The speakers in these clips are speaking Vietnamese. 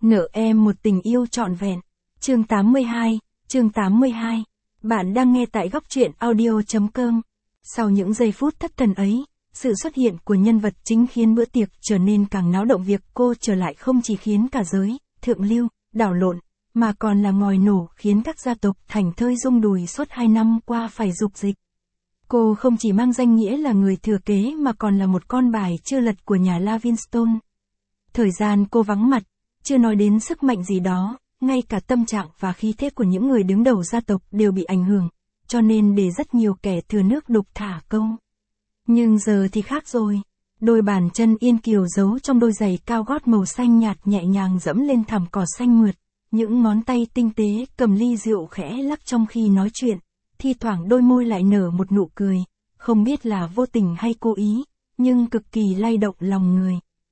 Nợ em một tình yêu trọn vẹn. Chương 82, chương 82. Bạn đang nghe tại góc truyện audio.com. Sau những giây phút thất thần ấy, sự xuất hiện của nhân vật chính khiến bữa tiệc trở nên càng náo động. Việc cô trở lại không chỉ khiến cả giới thượng lưu đảo lộn, mà còn là ngòi nổ khiến các gia tộc thành thơi rung đùi suốt 2 năm qua phải rục dịch. Cô không chỉ mang danh nghĩa là người thừa kế mà còn là một con bài chưa lật của nhà Lavinstone. Thời gian cô vắng mặt, chưa nói đến sức mạnh gì đó, ngay cả tâm trạng và khí thế của những người đứng đầu gia tộc đều bị ảnh hưởng, cho nên để rất nhiều kẻ thừa nước đục thả câu. Nhưng giờ thì khác rồi. Đôi bàn chân yên kiều giấu trong đôi giày cao gót màu xanh nhạt nhẹ nhàng dẫm lên thảm cỏ xanh mượt, những ngón tay tinh tế cầm ly rượu khẽ lắc trong khi nói chuyện, thi thoảng đôi môi lại nở một nụ cười, không biết là vô tình hay cố ý, nhưng cực kỳ lay động lòng người.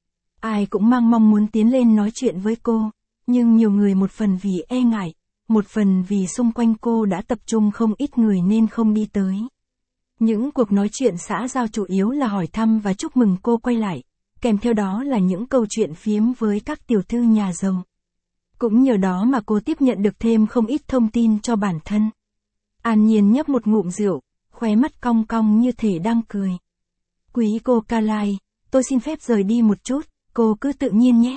Ai cũng mang mong muốn tiến lên nói chuyện với cô, nhưng nhiều người một phần vì e ngại, một phần vì xung quanh cô đã tập trung không ít người nên không đi tới. Những cuộc nói chuyện xã giao chủ yếu là hỏi thăm và chúc mừng cô quay lại, kèm theo đó là những câu chuyện phiếm với các tiểu thư nhà giàu. Cũng nhờ đó mà cô tiếp nhận được thêm không ít thông tin cho bản thân. An Nhiên nhấp một ngụm rượu, khóe mắt cong cong như thể đang cười. Quý cô Carlyle, tôi xin phép rời đi một chút, cô cứ tự nhiên nhé.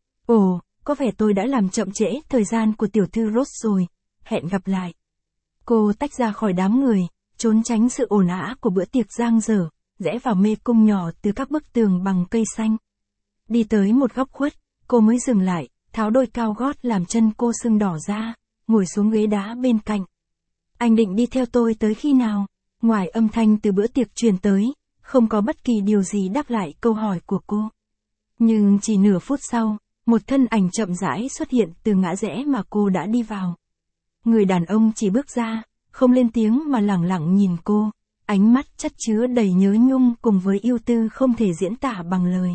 Ồ, có vẻ tôi đã làm chậm trễ thời gian của tiểu thư Rose rồi, hẹn gặp lại. Cô tách ra khỏi đám người, trốn tránh sự ồn ào của bữa tiệc giang dở, rẽ vào mê cung nhỏ từ các bức tường bằng cây xanh. Đi tới một góc khuất, cô mới dừng lại, tháo đôi cao gót làm chân cô sưng đỏ ra, ngồi xuống ghế đá bên cạnh. Anh định đi theo tôi tới khi nào? Ngoài âm thanh từ bữa tiệc truyền tới, không có bất kỳ điều gì đáp lại câu hỏi của cô. Nhưng chỉ nửa phút sau, một thân ảnh chậm rãi xuất hiện từ ngã rẽ mà cô đã đi vào. Người đàn ông chỉ bước ra, không lên tiếng mà lẳng lặng nhìn cô, ánh mắt chất chứa đầy nhớ nhung cùng với ưu tư không thể diễn tả bằng lời.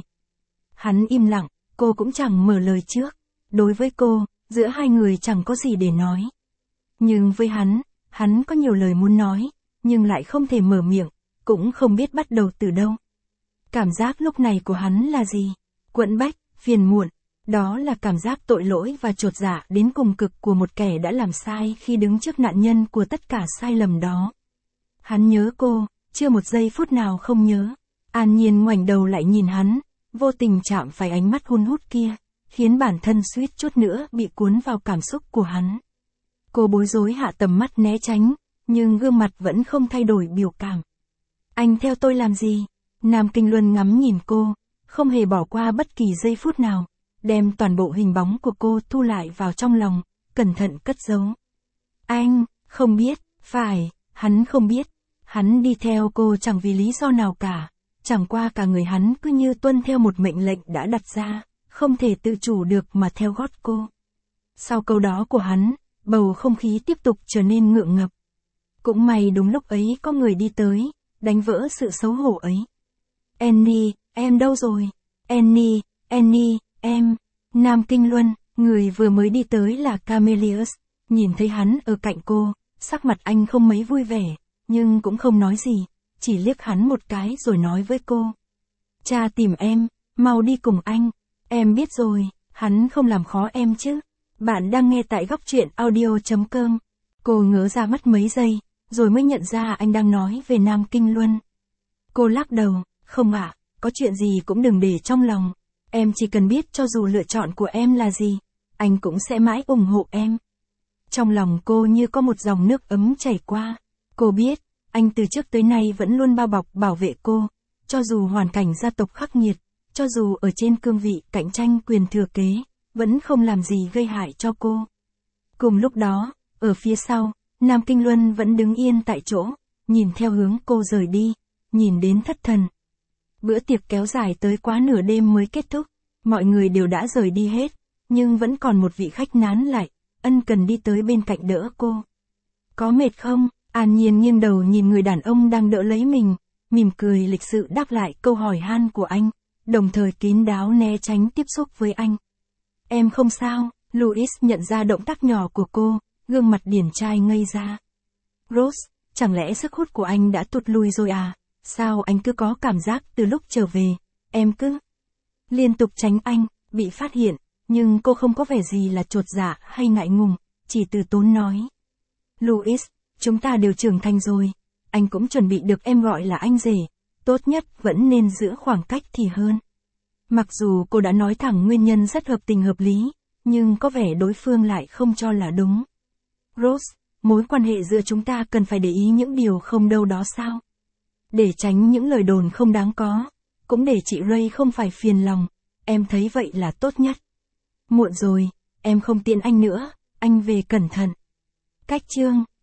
Hắn im lặng, cô cũng chẳng mở lời trước. Đối với cô, giữa hai người chẳng có gì để nói. Nhưng với hắn có nhiều lời muốn nói, nhưng lại không thể mở miệng, cũng không biết bắt đầu từ đâu. Cảm giác lúc này của hắn là gì? Quẫn bách, phiền muộn. Đó là cảm giác tội lỗi và chột dạ đến cùng cực của một kẻ đã làm sai khi đứng trước nạn nhân của tất cả sai lầm đó. Hắn nhớ cô, chưa một giây phút nào không nhớ. An Nhiên ngoảnh đầu lại nhìn hắn, vô tình chạm phải ánh mắt hun hút kia, khiến bản thân suýt chút nữa bị cuốn vào cảm xúc của hắn. Cô bối rối hạ tầm mắt né tránh, nhưng gương mặt vẫn không thay đổi biểu cảm. Anh theo tôi làm gì? Nam Kinh Luân ngắm nhìn cô, không hề bỏ qua bất kỳ giây phút nào, đem toàn bộ hình bóng của cô thu lại vào trong lòng, cẩn thận cất giấu. Anh, không biết, phải, hắn không biết. Hắn đi theo cô chẳng vì lý do nào cả, chẳng qua cả người hắn cứ như tuân theo một mệnh lệnh đã đặt ra, không thể tự chủ được mà theo gót cô. Sau câu đó của hắn, bầu không khí tiếp tục trở nên ngượng ngập. Cũng may đúng lúc ấy có người đi tới, đánh vỡ sự xấu hổ ấy. Annie, em đâu rồi? Annie, em. Nam Kinh Luân, người vừa mới đi tới là Camelius, nhìn thấy hắn ở cạnh cô, sắc mặt anh không mấy vui vẻ, nhưng cũng không nói gì, chỉ liếc hắn một cái rồi nói với cô. Cha tìm em, mau đi cùng anh. Em biết rồi, hắn không làm khó em chứ. Bạn đang nghe tại góc truyện audio.com. Cô ngớ ra mất mấy giây, rồi mới nhận ra anh đang nói về Nam Kinh Luân. Cô lắc đầu, không ạ, có chuyện gì cũng đừng để trong lòng. Em chỉ cần biết cho dù lựa chọn của em là gì, anh cũng sẽ mãi ủng hộ em. Trong lòng cô như có một dòng nước ấm chảy qua. Cô biết, anh từ trước tới nay vẫn luôn bao bọc bảo vệ cô, cho dù hoàn cảnh gia tộc khắc nghiệt, cho dù ở trên cương vị cạnh tranh quyền thừa kế, vẫn không làm gì gây hại cho cô. Cùng lúc đó, ở phía sau, Nam Kinh Luân vẫn đứng yên tại chỗ, nhìn theo hướng cô rời đi, nhìn đến thất thần. Bữa tiệc kéo dài tới quá nửa đêm mới kết thúc, mọi người đều đã rời đi hết, nhưng vẫn còn một vị khách nán lại, ân cần đi tới bên cạnh đỡ cô. Có mệt không? An Nhiên nghiêng đầu nhìn người đàn ông đang đỡ lấy mình, mỉm cười lịch sự đáp lại câu hỏi han của anh, đồng thời kín đáo né tránh tiếp xúc với anh. Em không sao. Louis nhận ra động tác nhỏ của cô, gương mặt điển trai ngây ra. Rose, chẳng lẽ sức hút của anh đã tụt lui rồi à? Sao anh cứ có cảm giác từ lúc trở về, em cứ liên tục tránh anh, bị phát hiện, nhưng cô không có vẻ gì là chột dạ hay ngại ngùng, chỉ từ tốn nói. Louis, chúng ta đều trưởng thành rồi, anh cũng chuẩn bị được em gọi là anh rể, tốt nhất vẫn nên giữ khoảng cách thì hơn. Mặc dù cô đã nói thẳng nguyên nhân rất hợp tình hợp lý, nhưng có vẻ đối phương lại không cho là đúng. Rose, mối quan hệ giữa chúng ta cần phải để ý những điều không đâu đó sao? Để tránh những lời đồn không đáng có, cũng để chị Ray không phải phiền lòng, em thấy vậy là tốt nhất. Muộn rồi, em không tiện anh nữa, anh về cẩn thận. Cách chương